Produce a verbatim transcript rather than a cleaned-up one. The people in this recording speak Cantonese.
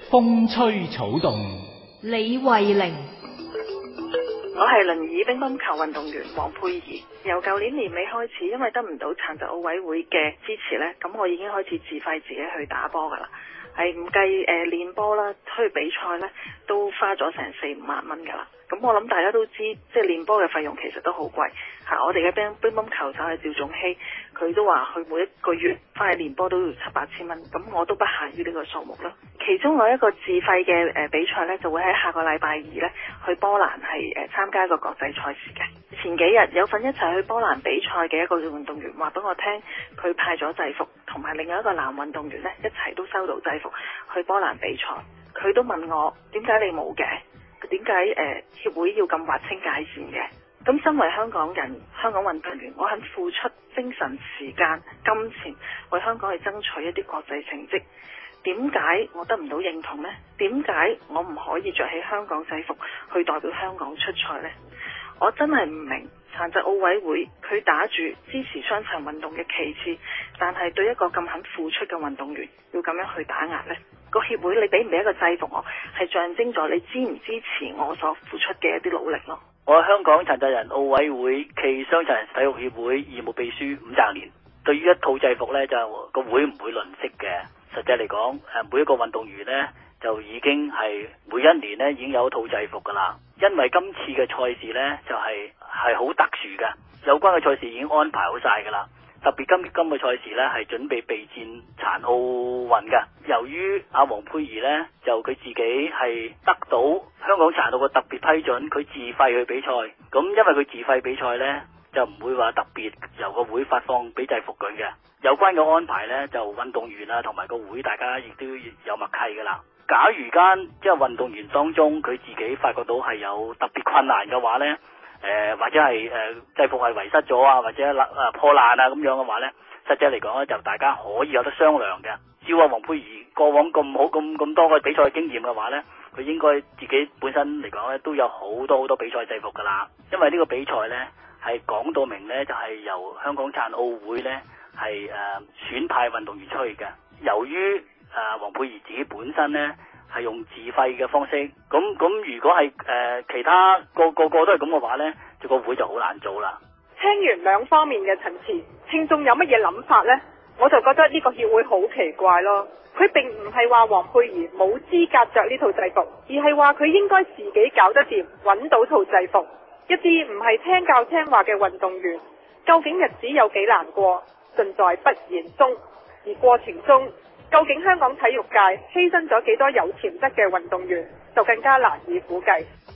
風吹草動， 李慧玲。 我係輪椅乒乓球運動員黃佩儀，由舊年年尾開始，因為得唔到殘疾奧委會嘅支持呢，咁我已經開始自費自己去打波噶啦，係唔計誒練波啦，去比賽呢都花咗成四五萬蚊噶啦。咁我諗大家都知，即係練波嘅費用其實都好貴嚇。我哋嘅乒乒乓球手係趙仲希，佢都話佢每一個月翻去練波都要七八千蚊，咁我都不限於呢個數目啦。其中有一個自費嘅誒比賽呢，就會喺下個禮拜二呢去波蘭係誒參加一個國際賽事嘅。前幾日有份一齊去波蘭比賽嘅一個運動員話俾我聽，佢派咗制服，同埋另外一個男運動員呢，一齊都收到制服去波蘭比賽。佢都問我點解你冇嘅？點解誒協會要咁劃清界線嘅？咁身為香港人、香港運動員，我肯付出精神、時間、金錢為香港去爭取一啲國際成績。點解我得唔到認同呢？點解我唔可以着起香港制服去代表香港出賽呢？我真係唔明殘疾奧委會佢打住支持傷殘運動嘅旗幟，但係對一個咁肯付出嘅運動員要咁樣去打壓呢？個協會你俾唔俾一個制服我，係象徵咗你支唔支持我所付出嘅一啲努力咯。 我係香港殘疾人奧委會暨傷殘人體育協會義務秘書伍澤年。對於一套制服呢，就個會唔會吝嗇嘅？實際嚟講，誒每一個運動員呢，就已經係每一年呢已經有一套制服噶啦。因為今次嘅賽事呢，就係係好特殊嘅，有關嘅賽事已經安排好晒噶啦。特別今今個賽事呢，係準備備戰殘奧運嘅。由於阿黃佩儀呢，就佢自己係得到香港殘奧嘅特別批准，佢自費去比賽。咁因為佢自費比賽呢，就唔會話特別由個會發放俾制服佢嘅。有關嘅安排呢，就運動員啊同埋個會大家亦都有默契噶啦。假如間即係運動員當中佢自己發覺到係有特別困難嘅話呢，誒、呃、或者係誒、呃、制服係遺失咗啊，或者爛啊破爛啊咁樣嘅話呢，實際嚟講呢，就大家可以有得商量嘅。照阿黃佩儀過往咁好咁咁多個比賽經驗嘅話呢，佢應該自己本身嚟講呢，都有好多好多比賽制服噶啦。因為呢個比賽呢，係講到明呢，就係、是、由香港殘奧會呢，係誒、呃、選派運動員出去嘅。由於誒黃佩儀自己本身呢，係用自費嘅方式，咁咁如果係誒、呃、其他個個個都係咁嘅話呢，就個會就好難做啦。 聽完兩方面嘅陳詞，聽眾有乜嘢諗法呢？我就覺得呢個協會好奇怪咯。佢並唔係話黃佩儀冇資格着呢套制服，而係話佢應該自己搞得掂，揾到套制服。一啲唔係聽教聽話嘅運動員，究竟日子有幾難過，盡在不言中。而過程中，究竟香港體育界犧牲咗幾多有潛質嘅運動員，就更加難以估計。